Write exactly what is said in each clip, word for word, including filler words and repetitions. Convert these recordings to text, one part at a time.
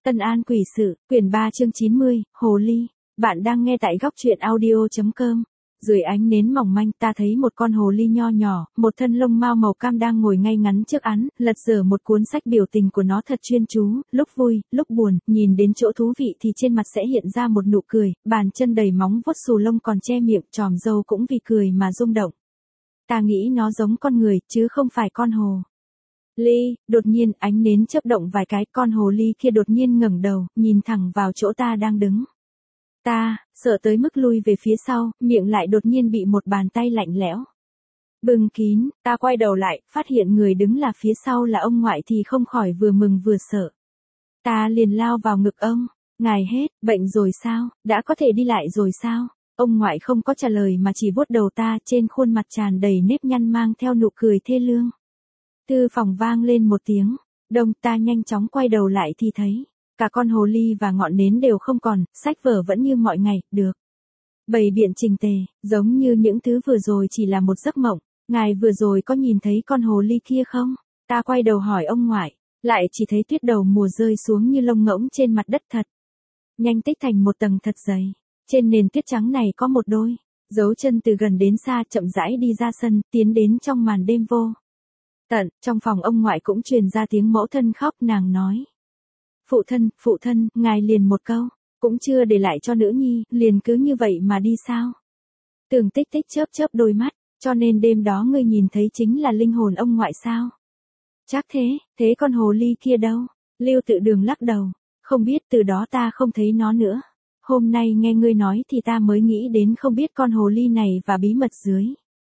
Tân An Quỷ Sự, quyển ba chương chín mươi, Hồ Ly. Bạn đang nghe tại góc truyện audio.com. Dưới ánh nến mỏng manh ta thấy một con hồ ly nho nhỏ, một thân lông mao màu cam đang ngồi ngay ngắn trước án, lật dở một cuốn sách. Biểu tình của nó thật chuyên chú, lúc vui, lúc buồn, nhìn đến chỗ thú vị thì trên mặt sẽ hiện ra một nụ cười, bàn chân đầy móng vuốt xù lông còn che miệng, tròm râu cũng vì cười mà rung động. Ta nghĩ nó giống con người, chứ không phải con hồ ly. Đột nhiên ánh nến chớp động vài cái, con hồ ly kia đột nhiên ngẩng đầu, nhìn thẳng vào chỗ ta đang đứng. Ta, sợ tới mức lui về phía sau, miệng lại đột nhiên bị một bàn tay lạnh lẽo bưng kín. Ta quay đầu lại, phát hiện người đứng là phía sau là ông ngoại thì không khỏi vừa mừng vừa sợ. Ta liền lao vào ngực ông. Ngài hết, bệnh rồi sao, đã có thể đi lại rồi sao? Ông ngoại không có trả lời mà chỉ vuốt đầu ta, trên khuôn mặt tràn đầy nếp nhăn mang theo nụ cười thê lương. Thư phòng vang lên một tiếng đông. Ta nhanh chóng quay đầu lại thì thấy cả con hồ ly và ngọn nến đều không còn, sách vở vẫn như mọi ngày, được bày biện chỉnh tề, giống như những thứ vừa rồi chỉ là một giấc mộng. Ngài vừa rồi có nhìn thấy con hồ ly kia không? Ta quay đầu hỏi ông ngoại, lại chỉ thấy tuyết đầu mùa rơi xuống như lông ngỗng trên mặt đất thật nhanh, tích thành một tầng thật dày. Trên nền tuyết trắng này có một đôi dấu chân từ gần đến xa chậm rãi đi ra sân, tiến đến trong màn đêm vô tận. Trong phòng ông ngoại cũng truyền ra tiếng mẫu thân khóc. Nàng nói, phụ thân, phụ thân, ngài liền một câu cũng chưa để lại cho nữ nhi, liền cứ như vậy mà đi sao? Tường Tích Tích chớp chớp đôi mắt, cho nên đêm đó ngươi nhìn thấy chính là linh hồn ông ngoại sao? Chắc thế. Thế con hồ ly kia đâu? Lưu Tự Đường lắc đầu, không biết, từ đó ta không thấy nó nữa. Hôm nay nghe ngươi nói thì ta mới nghĩ đến không biết con hồ ly này và bí mật dưới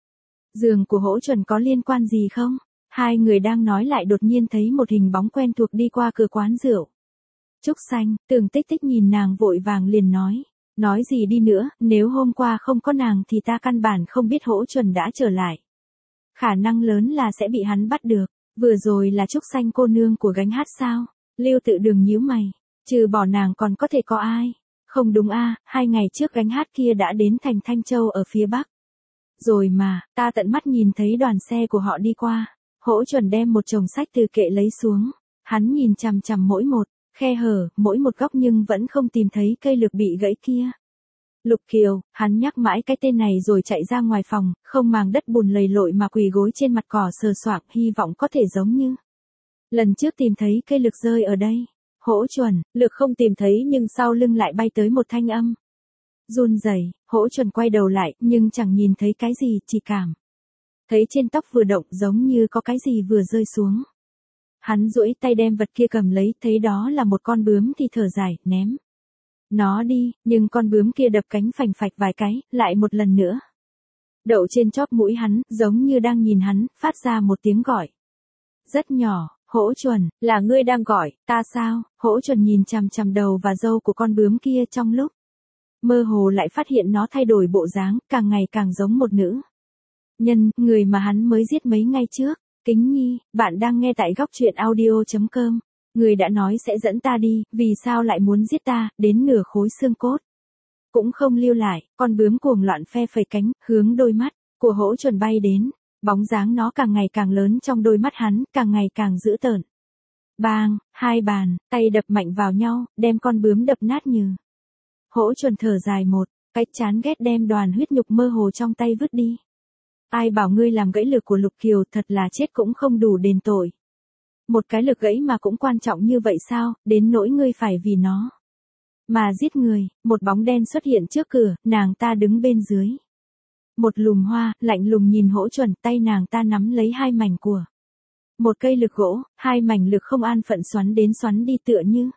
giường của Hỗ Chuẩn có liên quan gì không? Hai người đang nói lại đột nhiên thấy một hình bóng quen thuộc đi qua cửa quán rượu. Trúc Xanh. Tường Tích Tích nhìn nàng vội vàng liền nói, nói gì đi nữa, nếu hôm qua không có nàng thì ta căn bản không biết Hỗ Chuẩn đã trở lại. Khả năng lớn là sẽ bị hắn bắt được. Vừa rồi là Trúc Xanh cô nương của gánh hát sao? Lưu Tự Đường nhíu mày, trừ bỏ nàng còn có thể có ai? Không đúng a, hai ngày trước gánh hát kia đã đến thành Thanh Châu ở phía Bắc rồi mà, ta tận mắt nhìn thấy đoàn xe của họ đi qua. Hỗ Chuẩn đem một chồng sách từ kệ lấy xuống, hắn nhìn chằm chằm mỗi một khe hở, mỗi một góc nhưng vẫn không tìm thấy cây lược bị gãy kia. Lục Kiều. Hắn nhắc mãi cái tên này rồi chạy ra ngoài phòng, không màng đất bùn lầy lội mà quỳ gối trên mặt cỏ sờ soạng, hy vọng có thể giống như lần trước tìm thấy cây lược rơi ở đây. Hỗ Chuẩn. Lược không tìm thấy nhưng sau lưng lại bay tới một thanh âm run rẩy. Hỗ Chuẩn quay đầu lại, nhưng chẳng nhìn thấy cái gì, chỉ cảm thấy trên tóc vừa động giống như có cái gì vừa rơi xuống. Hắn duỗi tay đem vật kia cầm lấy, thấy đó là một con bướm thì thở dài, ném nó đi, nhưng con bướm kia đập cánh phành phạch vài cái, lại một lần nữa đậu trên chóp mũi hắn, giống như đang nhìn hắn, phát ra một tiếng gọi rất nhỏ. Hỗ Chuẩn, là ngươi đang gọi ta sao? Hỗ Chuẩn nhìn chằm chằm đầu và râu của con bướm kia, trong lúc mơ hồ lại phát hiện nó thay đổi bộ dáng, càng ngày càng giống một nữ nhân, người mà hắn mới giết mấy ngày trước. Kính Nhi, bạn đang nghe tại góc truyện audio.com. Người đã nói sẽ dẫn ta đi, vì sao lại muốn giết ta, đến nửa khối xương cốt cũng không lưu lại. Con bướm cuồng loạn phe phẩy cánh, hướng đôi mắt của Hỗ Chuẩn bay đến. Bóng dáng nó càng ngày càng lớn trong đôi mắt hắn, càng ngày càng dữ tợn. Bang, hai bàn tay đập mạnh vào nhau, đem con bướm đập nát như. Hỗ Chuẩn thở dài một cái, chán ghét đem đoàn huyết nhục mơ hồ trong tay vứt đi. Ai bảo ngươi làm gãy lược của Lục Kiều, thật là chết cũng không đủ đền tội. Một cái lược gãy mà cũng quan trọng như vậy sao, đến nỗi ngươi phải vì nó mà giết người. Một bóng đen xuất hiện trước cửa, nàng ta đứng bên dưới một lùm hoa, lạnh lùng nhìn Hỗ Chuẩn. Tay nàng ta nắm lấy hai mảnh của một cây lược gỗ, hai mảnh lược không an phận xoắn đến xoắn đi tựa như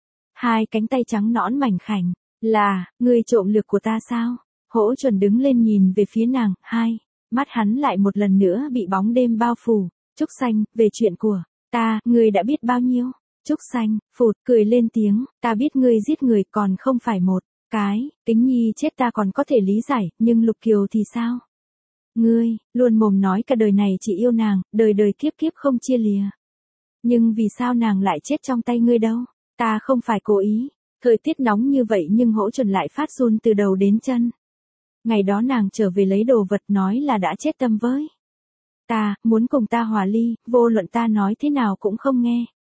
hai cánh tay trắng nõn mảnh khảnh. Là, ngươi trộm lược của ta sao? Hỗ Chuẩn đứng lên nhìn về phía nàng, hai mắt hắn lại một lần nữa bị bóng đêm bao phủ. Trúc Xanh, về chuyện của ta, ngươi đã biết bao nhiêu? Trúc Xanh, phụt, cười lên tiếng, ta biết ngươi giết người còn không phải một cái. Kính Nhi chết ta còn có thể lý giải, nhưng Lục Kiều thì sao? Ngươi, luôn mồm nói cả đời này chỉ yêu nàng, đời đời kiếp kiếp không chia lìa. Nhưng vì sao nàng lại chết trong tay ngươi đâu? Ta không phải cố ý. Thời tiết nóng như vậy nhưng Hỗ Chuẩn lại phát run từ đầu đến chân. Ngày đó nàng trở về lấy đồ vật, nói là đã chết tâm với ta, muốn cùng ta hòa ly, vô luận ta nói thế nào cũng không nghe.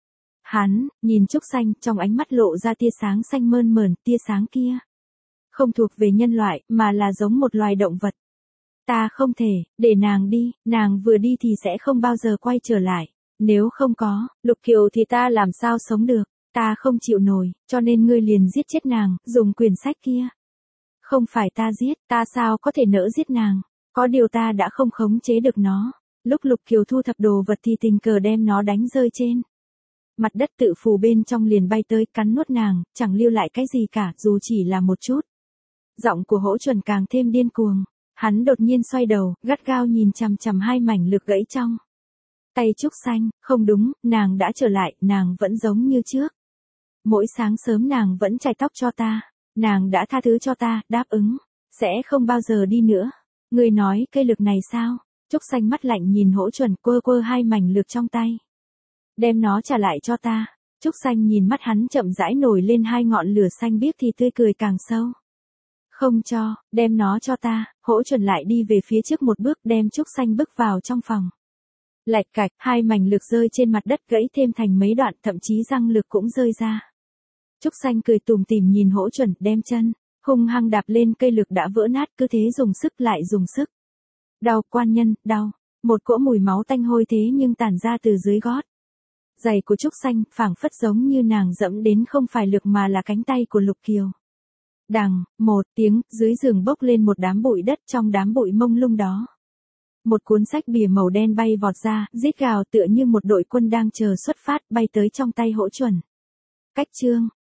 Hắn, nhìn Trúc Xanh, trong ánh mắt lộ ra tia sáng xanh mơn mởn, tia sáng kia. Không thuộc về nhân loại, mà là giống một loài động vật. Ta không thể, để nàng đi, nàng vừa đi thì sẽ không bao giờ quay trở lại. Nếu không có, Lục Kiều thì ta làm sao sống được, ta không chịu nổi, cho nên ngươi liền giết chết nàng, dùng quyển sách kia. Không phải ta giết, ta sao có thể nỡ giết nàng, có điều ta đã không khống chế được nó. Lúc Lục Kiều thu thập đồ vật thì tình cờ đem nó đánh rơi trên. Mặt đất tự phù bên trong liền bay tới cắn nuốt nàng, chẳng lưu lại cái gì cả, dù chỉ là một chút. Giọng của Hỗ Chuẩn càng thêm điên cuồng. Hắn đột nhiên xoay đầu, gắt gao nhìn chằm chằm hai mảnh lược gãy trong tay Trúc Xanh. Không đúng, nàng đã trở lại, nàng vẫn giống như trước. Mỗi sáng sớm nàng vẫn chải tóc cho ta. Nàng đã tha thứ cho ta, đáp ứng. Sẽ không bao giờ đi nữa. Ngươi nói cây lược này sao? Trúc Xanh mắt lạnh nhìn Hỗ Chuẩn quơ quơ hai mảnh lược trong tay. Đem nó trả lại cho ta. Trúc Xanh nhìn mắt hắn chậm rãi nổi lên hai ngọn lửa xanh biếc thì tươi cười càng sâu. Không cho, đem nó cho ta. Hỗ Chuẩn lại đi về phía trước một bước, đem Trúc Xanh bước vào trong phòng. Lạch cạch, hai mảnh lược rơi trên mặt đất gãy thêm thành mấy đoạn, thậm chí răng lược cũng rơi ra. Trúc Xanh cười tủm tỉm nhìn Hỗ Chuẩn, đem chân hung hăng đạp lên cây lược đã vỡ nát, cứ thế dùng sức lại dùng sức. Đau, quan nhân, đau. Một cỗ mùi máu tanh hôi thế nhưng tản ra từ dưới gót giày của Trúc Xanh, phảng phất giống như nàng dẫm đến không phải lược mà là cánh tay của Lục Kiều. Đằng, một tiếng, dưới giường bốc lên một đám bụi đất, trong đám bụi mông lung đó. Một cuốn sách bìa màu đen bay vọt ra, rít gào tựa như một đội quân đang chờ xuất phát, bay tới trong tay Hỗ Chuẩn. Cách chương